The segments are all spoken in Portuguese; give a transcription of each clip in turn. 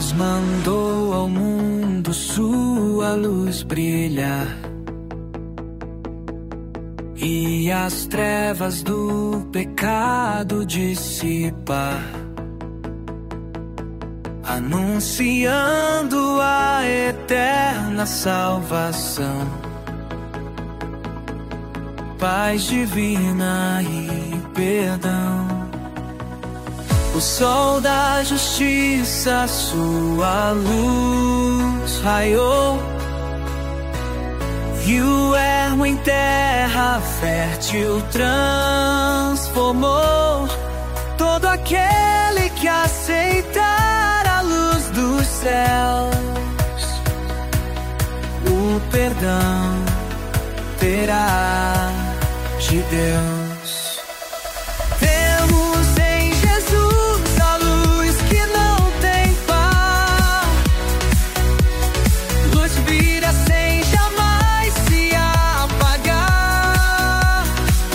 Deus mandou ao mundo sua luz brilhar, e as trevas do pecado dissipar, anunciando a eterna salvação, paz divina e perdão. O sol da justiça, sua luz raiou, e o ermo em terra fértil transformou. Todo aquele que aceitar a luz dos céus, o perdão terá de Deus. Temos em Jesus a luz que não tem par, luz vira sem jamais se apagar,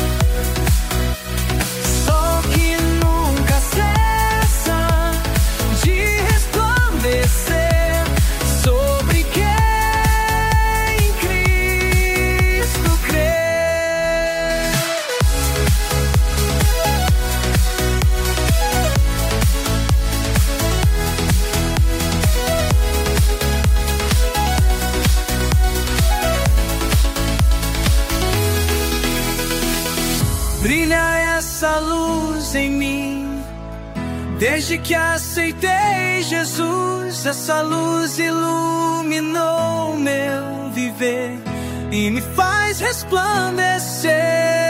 sol que nunca cessa de resplandecer sobre quem em Cristo crê. Brilha essa luz em mim, desde que aceitei Jesus. Essa luz iluminou meu viver e me faz resplandecer.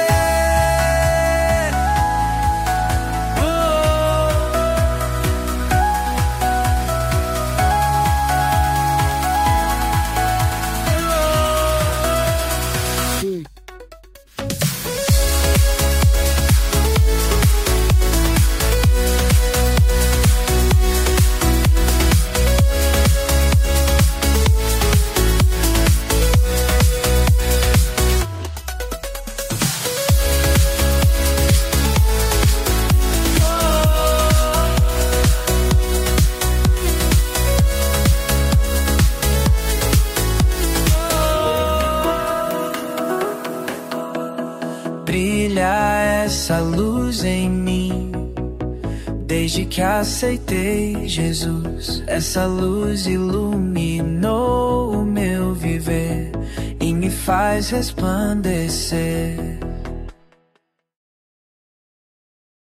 Brilha essa luz em mim, desde que aceitei Jesus. Essa luz iluminou o meu viver e me faz resplandecer.